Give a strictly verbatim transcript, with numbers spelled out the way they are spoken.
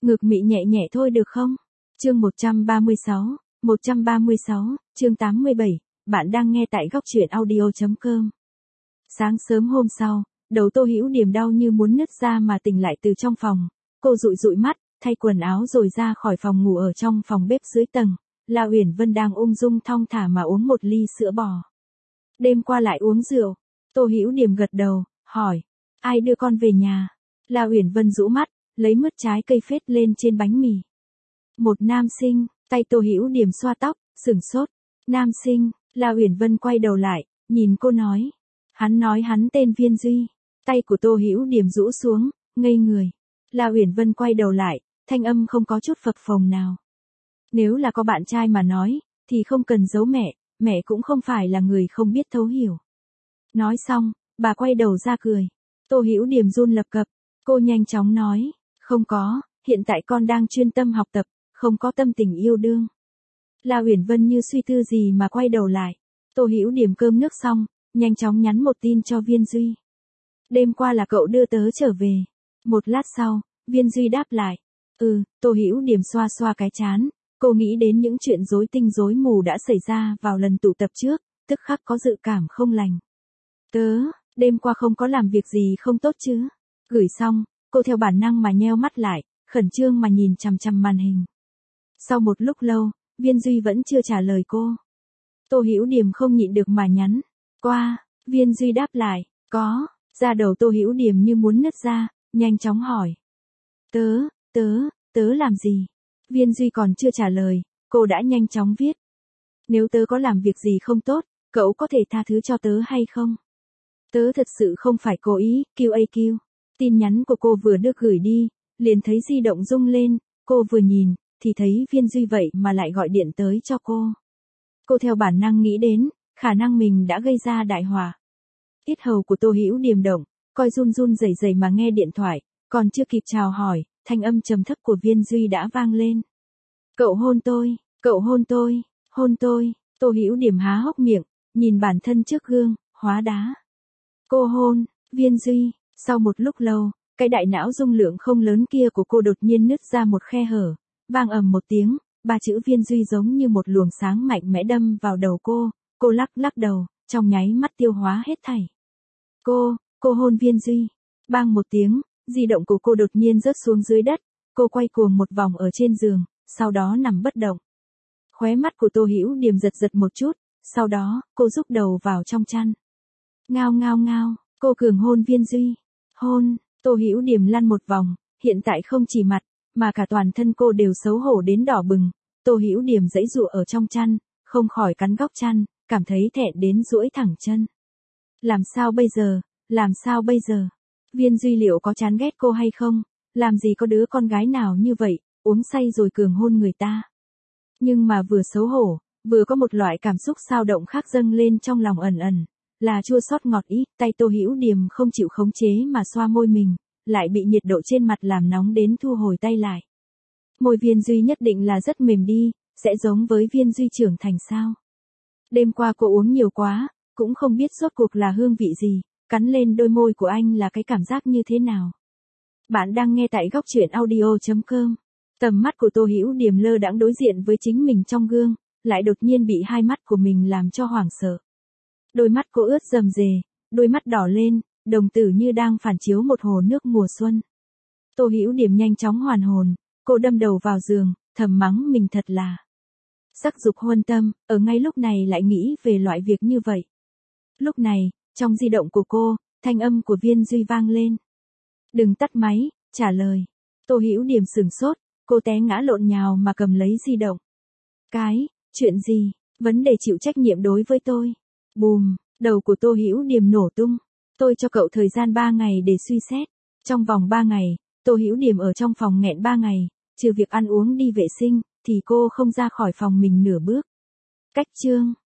Ngực mị nhẹ nhẹ thôi được không? Chương một trăm ba mươi sáu, một trăm ba mươi sáu, chương tám mươi bảy, bạn đang nghe tại góc truyện audio chấm com. Sáng sớm hôm sau, đầu Tô Hữu Điềm đau như muốn nứt ra mà tỉnh lại từ trong phòng. Cô dụi dụi mắt, thay quần áo rồi ra khỏi phòng ngủ ở trong phòng bếp dưới tầng. La Uyển Vân đang ung dung thong thả mà uống một ly sữa bò. Đêm qua lại uống rượu. Tô Hữu Điềm gật đầu, hỏi, ai đưa con về nhà? La Uyển Vân rũ mắt, lấy mứt trái cây phết lên trên bánh mì. Một nam sinh. Tay Tô Hữu Điềm xoa tóc, sửng sốt. Nam sinh. La Uyển Vân quay đầu lại, nhìn cô nói. Hắn nói hắn tên Viên Duy. Tay của Tô Hữu Điềm rũ xuống, ngây người. La Uyển Vân quay đầu lại, thanh âm không có chút phập phồng nào. Nếu là có bạn trai mà nói, thì không cần giấu mẹ, mẹ cũng không phải là người không biết thấu hiểu. Nói xong, bà quay đầu ra cười. Tô Hữu Điềm run lập cập, cô nhanh chóng nói, không có, hiện tại con đang chuyên tâm học tập, không có tâm tình yêu đương. La Uyển Vân như suy tư gì mà quay đầu lại. Tô Hữu Điềm cơm nước xong, nhanh chóng nhắn một tin cho Viên Duy. Đêm qua là cậu đưa tớ trở về. Một lát sau, Viên Duy đáp lại. Ừ, Tô Hữu Điềm xoa xoa cái trán. Cô nghĩ đến những chuyện rối tinh rối mù đã xảy ra vào lần tụ tập trước, tức khắc có dự cảm không lành. Tớ, đêm qua không có làm việc gì không tốt chứ? Gửi xong, cô theo bản năng mà nheo mắt lại, khẩn trương mà nhìn chằm chằm màn hình. Sau một lúc lâu, Viên Duy vẫn chưa trả lời cô. Tô Hữu Điềm không nhịn được mà nhắn. Qua, Viên Duy đáp lại, có, da đầu Tô Hữu Điềm như muốn nứt ra, nhanh chóng hỏi. Tớ, tớ, tớ làm gì? Viên Duy còn chưa trả lời, cô đã nhanh chóng viết. Nếu tớ có làm việc gì không tốt, cậu có thể tha thứ cho tớ hay không? Tớ thật sự không phải cố ý, quy a quy. Tin nhắn của cô vừa được gửi đi, liền thấy di động rung lên, cô vừa nhìn, thì thấy Viên Duy vậy mà lại gọi điện tới cho cô. Cô theo bản năng nghĩ đến, khả năng mình đã gây ra đại họa. Yết hầu của Tô Hữu Điềm động, coi run run rẩy rẩy mà nghe điện thoại, còn chưa kịp chào hỏi, thanh âm trầm thấp của Viên Duy đã vang lên. Cậu hôn tôi, cậu hôn tôi, hôn tôi. Tô Hữu Điềm há hốc miệng, nhìn bản thân trước gương, hóa đá. Cô hôn, Viên Duy. Sau một lúc lâu, cái đại não dung lượng không lớn kia của cô đột nhiên nứt ra một khe hở, vang ầm một tiếng, ba chữ Viên Duy giống như một luồng sáng mạnh mẽ đâm vào đầu cô, cô lắc lắc đầu, trong nháy mắt tiêu hóa hết thảy. Cô, cô hôn Viên Duy. Bang một tiếng, di động của cô đột nhiên rớt xuống dưới đất, cô quay cuồng một vòng ở trên giường, sau đó nằm bất động. Khóe mắt của Tô Hữu Điềm giật giật một chút, sau đó, cô rúc đầu vào trong chăn. Ngao ngao ngao, cô cường hôn Viên Duy. Hôn, Tô Hữu Điềm lăn một vòng, hiện tại không chỉ mặt, mà cả toàn thân cô đều xấu hổ đến đỏ bừng. Tô Hữu Điềm giãy giụa ở trong chăn, không khỏi cắn góc chăn, cảm thấy thẹn đến duỗi thẳng chân. Làm sao bây giờ, làm sao bây giờ? Viên Duy liệu có chán ghét cô hay không? Làm gì có đứa con gái nào như vậy, uống say rồi cường hôn người ta. Nhưng mà vừa xấu hổ, vừa có một loại cảm xúc xao động khác dâng lên trong lòng ẩn ẩn, là chua xót ngọt ý. Tay Tô Hữu Điềm không chịu khống chế mà xoa môi mình, lại bị nhiệt độ trên mặt làm nóng đến thu hồi tay lại. Môi Viên Duy nhất định là rất mềm đi, sẽ giống với Viên Duy trưởng thành sao? Đêm qua cô uống nhiều quá, cũng không biết rốt cuộc là hương vị gì, cắn lên đôi môi của anh là cái cảm giác như thế nào. Bạn đang nghe tại góc truyện audio chấm com. Tầm mắt của Tô Hữu Điềm lơ đãng đối diện với chính mình trong gương, lại đột nhiên bị hai mắt của mình làm cho hoảng sợ. Đôi mắt cô ướt rầm rề, đôi mắt đỏ lên, đồng tử như đang phản chiếu một hồ nước mùa xuân. Tô Hữu Điềm nhanh chóng hoàn hồn, cô đâm đầu vào giường, thầm mắng mình thật là sắc dục huân tâm, ở ngay lúc này lại nghĩ về loại việc như vậy. Lúc này, trong di động của cô, thanh âm của Viên Duy vang lên. Đừng tắt máy, trả lời. Tô Hữu Điềm sửng sốt, cô té ngã lộn nhào mà cầm lấy di động. Cái, chuyện gì, vấn đề chịu trách nhiệm đối với tôi. Bùm, đầu của Tô Hữu Điềm nổ tung. Tôi cho cậu thời gian ba ngày để suy xét. Trong vòng ba ngày, Tô Hữu Điềm ở trong phòng nghẹn ba ngày, trừ việc ăn uống đi vệ sinh, thì cô không ra khỏi phòng mình nửa bước. Cách chương.